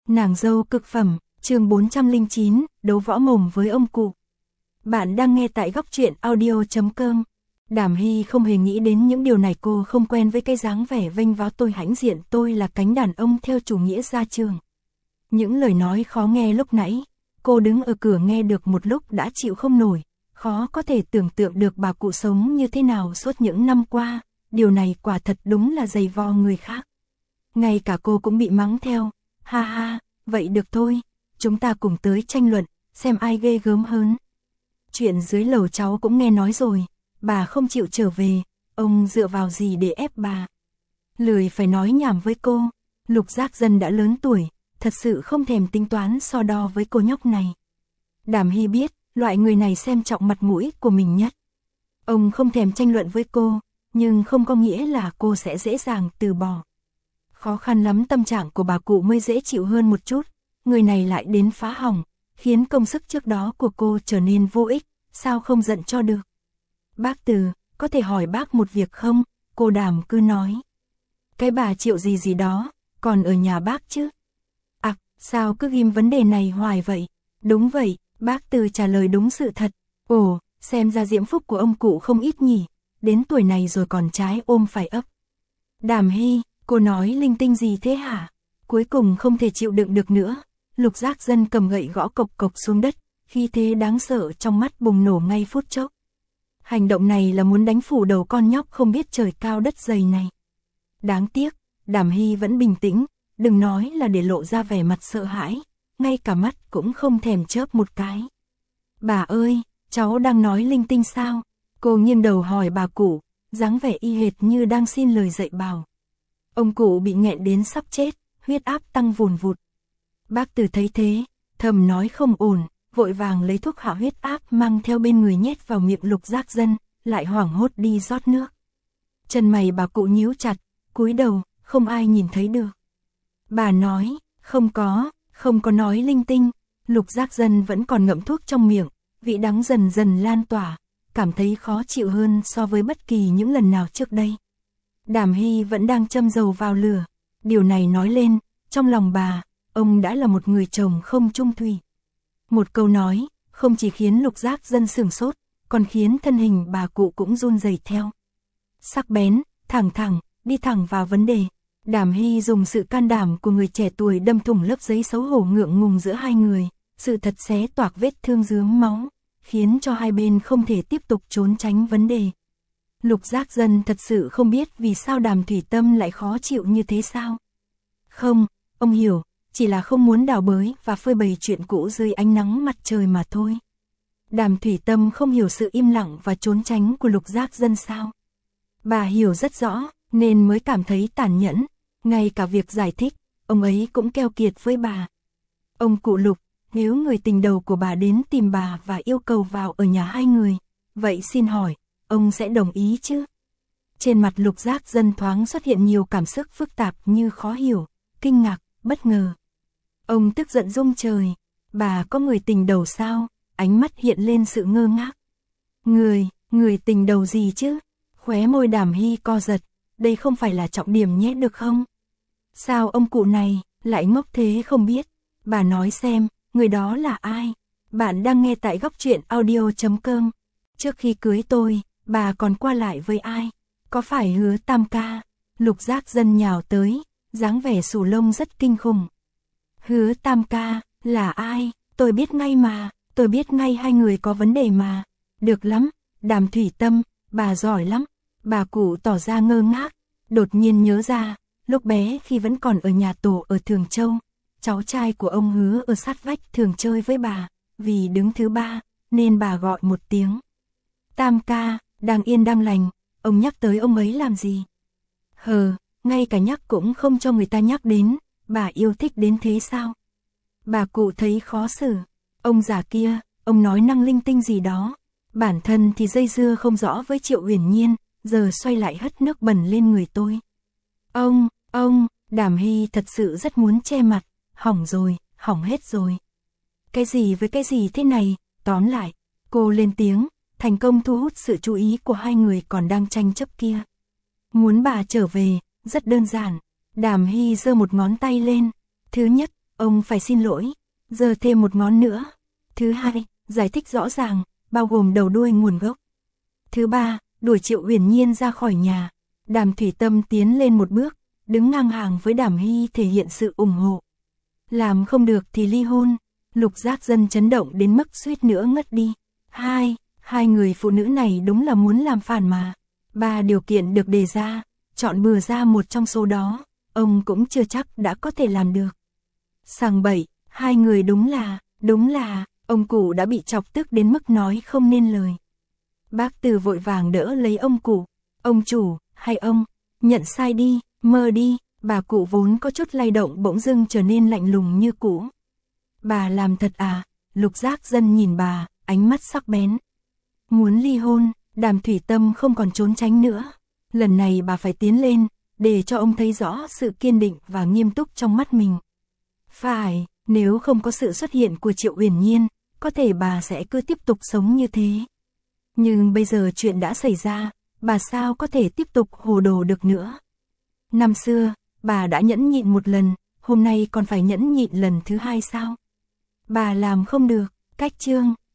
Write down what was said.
Nàng dâu cực phẩm, chương 409, đấu võ mồm với ông cụ. Bạn đang nghe tại góc truyện audio.com. Đàm Hy không hề nghĩ đến những điều này, cô không quen với cái dáng vẻ vênh váo tôi hãnh diện tôi là cánh đàn ông theo chủ nghĩa gia trường. Những lời nói khó nghe lúc nãy, cô đứng ở cửa nghe được một lúc đã chịu không nổi, khó có thể tưởng tượng được bà cụ sống như thế nào suốt những năm qua, điều này quả thật đúng là dày vò người khác. Ngay cả cô cũng bị mắng theo, ha ha, vậy được thôi, chúng ta cùng tới tranh luận, xem ai ghê gớm hơn. Chuyện dưới lầu cháu cũng nghe nói rồi, bà không chịu trở về, ông dựa vào gì để ép bà. Lười phải nói nhảm với cô, Lục Giác Dân đã lớn tuổi, thật sự không thèm tính toán so đo với cô nhóc này. Đàm Hy biết, loại người này xem trọng mặt mũi của mình nhất. Ông không thèm tranh luận với cô, nhưng không có nghĩa là cô sẽ dễ dàng từ bỏ. Khó khăn lắm tâm trạng của bà cụ mới dễ chịu hơn một chút, người này lại đến phá hỏng, khiến công sức trước đó của cô trở nên vô ích, sao không giận cho được. Bác Từ, có thể hỏi bác một việc không? Cô Đàm cứ nói. Cái bà Triệu gì gì đó, còn ở nhà bác chứ? À, sao cứ ghim vấn đề này hoài vậy? Đúng vậy, bác Từ trả lời đúng sự thật. Ồ, xem ra diễm phúc của ông cụ không ít nhỉ, đến tuổi này rồi còn trái ôm phải ấp. Đàm Hy, cô nói linh tinh gì thế hả? Cuối cùng không thể chịu đựng được nữa, Lục Giác Dân cầm gậy gõ cộc cộc xuống đất, khi thế đáng sợ trong mắt bùng nổ ngay phút chốc. Hành động này là muốn đánh phủ đầu con nhóc không biết trời cao đất dày này. Đáng tiếc, Đàm Hy vẫn bình tĩnh, đừng nói là để lộ ra vẻ mặt sợ hãi, ngay cả mắt cũng không thèm chớp một cái. Bà ơi, cháu đang nói linh tinh sao? Cô nghiêng đầu hỏi bà cụ, dáng vẻ y hệt như đang xin lời dạy bảo. Ông cụ bị nghẹn đến sắp chết, huyết áp tăng vùn vụt. Bác Từ thấy thế, thầm nói không ổn, vội vàng lấy thuốc hạ huyết áp mang theo bên người nhét vào miệng Lục Giác Dân, lại hoảng hốt đi rót nước. Chân mày bà cụ nhíu chặt, cúi đầu, không ai nhìn thấy được. Bà nói, không có nói linh tinh. Lục Giác Dân vẫn còn ngậm thuốc trong miệng, vị đắng dần dần lan tỏa, cảm thấy khó chịu hơn so với bất kỳ những lần nào trước đây. Đàm Hy vẫn đang châm dầu vào lửa, điều này nói lên, trong lòng bà, ông đã là một người chồng không trung thủy. Một câu nói, không chỉ khiến Lục Giác Dân sửng sốt, còn khiến thân hình bà cụ cũng run rẩy theo. Sắc bén, thẳng, đi thẳng vào vấn đề. Đàm Hy dùng sự can đảm của người trẻ tuổi đâm thủng lớp giấy xấu hổ ngượng ngùng giữa hai người, sự thật xé toạc vết thương rướm máu, khiến cho hai bên không thể tiếp tục trốn tránh vấn đề. Lục Giác Dân thật sự không biết vì sao Đàm Thủy Tâm lại khó chịu như thế sao. Không, ông hiểu, chỉ là không muốn đào bới và phơi bày chuyện cũ dưới ánh nắng mặt trời mà thôi. Đàm Thủy Tâm không hiểu sự im lặng và trốn tránh của Lục Giác Dân sao. Bà hiểu rất rõ, nên mới cảm thấy tàn nhẫn, ngay cả việc giải thích, ông ấy cũng keo kiệt với bà. Ông cụ Lục, nếu người tình đầu của bà đến tìm bà và yêu cầu vào ở nhà hai người, vậy xin hỏi, ông sẽ đồng ý chứ? Trên mặt Lục Giác Dân thoáng xuất hiện nhiều cảm xúc phức tạp như khó hiểu, kinh ngạc, bất ngờ. Ông tức giận rung trời, bà có người tình đầu sao? Ánh mắt hiện lên sự ngơ ngác. Người tình đầu gì chứ? Khóe môi Đàm Hy co giật, đây không phải là trọng điểm nhé được không? Sao ông cụ này lại ngốc thế không biết? Bà nói xem, người đó là ai? Bạn đang nghe tại góc truyện audio.com. Trước khi cưới tôi, bà còn qua lại với ai? Có phải Hứa Tam ca? Lục Giác Dân nhào tới, dáng vẻ sù lông rất kinh khủng. Hứa Tam ca, là ai? Tôi biết ngay mà, tôi biết ngay hai người có vấn đề mà. Được lắm, Đàm Thủy Tâm, bà giỏi lắm. Bà cụ tỏ ra ngơ ngác, đột nhiên nhớ ra, lúc bé khi vẫn còn ở nhà tổ ở Thường Châu, cháu trai của ông Hứa ở sát vách thường chơi với bà, vì đứng thứ ba, nên bà gọi một tiếng. Tam ca, đang yên đang lành, ông nhắc tới ông ấy làm gì? Ngay cả nhắc cũng không cho người ta nhắc đến, bà yêu thích đến thế sao? Bà cụ thấy khó xử, ông già kia, ông nói năng linh tinh gì đó, bản thân thì dây dưa không rõ với Triệu Uyển Nhiên, giờ xoay lại hất nước bẩn lên người tôi. Ông, Đàm Hy thật sự rất muốn che mặt, hỏng rồi, hỏng hết rồi. Cái gì với cái gì thế này, tóm lại, cô lên tiếng, thành công thu hút sự chú ý của hai người còn đang tranh chấp kia. Muốn bà trở về, rất đơn giản, Đàm Hy giơ một ngón tay lên. Thứ nhất, ông phải xin lỗi, giơ thêm một ngón nữa. Thứ hai, giải thích rõ ràng, bao gồm đầu đuôi nguồn gốc. Thứ ba, đuổi Triệu Uyển Nhiên ra khỏi nhà. Đàm Thủy Tâm tiến lên một bước, đứng ngang hàng với Đàm Hy thể hiện sự ủng hộ. Làm không được thì ly hôn. Lục Giác Dân chấn động đến mức suýt nữa ngất đi. Hai người phụ nữ này đúng là muốn làm phản mà. 3 điều kiện được đề ra, chọn bừa ra một trong số đó, ông cũng chưa chắc đã có thể làm được. Sằng bậy, hai người đúng là, ông cụ đã bị chọc tức đến mức nói không nên lời. Bác Từ vội vàng đỡ lấy ông cụ. Ông chủ, hay ông, nhận sai đi, mơ đi. Bà cụ vốn có chút lay động bỗng dưng trở nên lạnh lùng như cũ. Bà làm thật à? Lục Giác Dân nhìn bà, ánh mắt sắc bén. Muốn ly hôn, Đàm Thủy Tâm không còn trốn tránh nữa. Lần này bà phải tiến lên, để cho ông thấy rõ sự kiên định và nghiêm túc trong mắt mình. Phải, nếu không có sự xuất hiện của Triệu Uyển Nhiên, có thể bà sẽ cứ tiếp tục sống như thế. Nhưng bây giờ chuyện đã xảy ra, bà sao có thể tiếp tục hồ đồ được nữa. Năm xưa, bà đã nhẫn nhịn một lần, hôm nay còn phải nhẫn nhịn lần thứ hai sao? Bà làm không được. Cách chương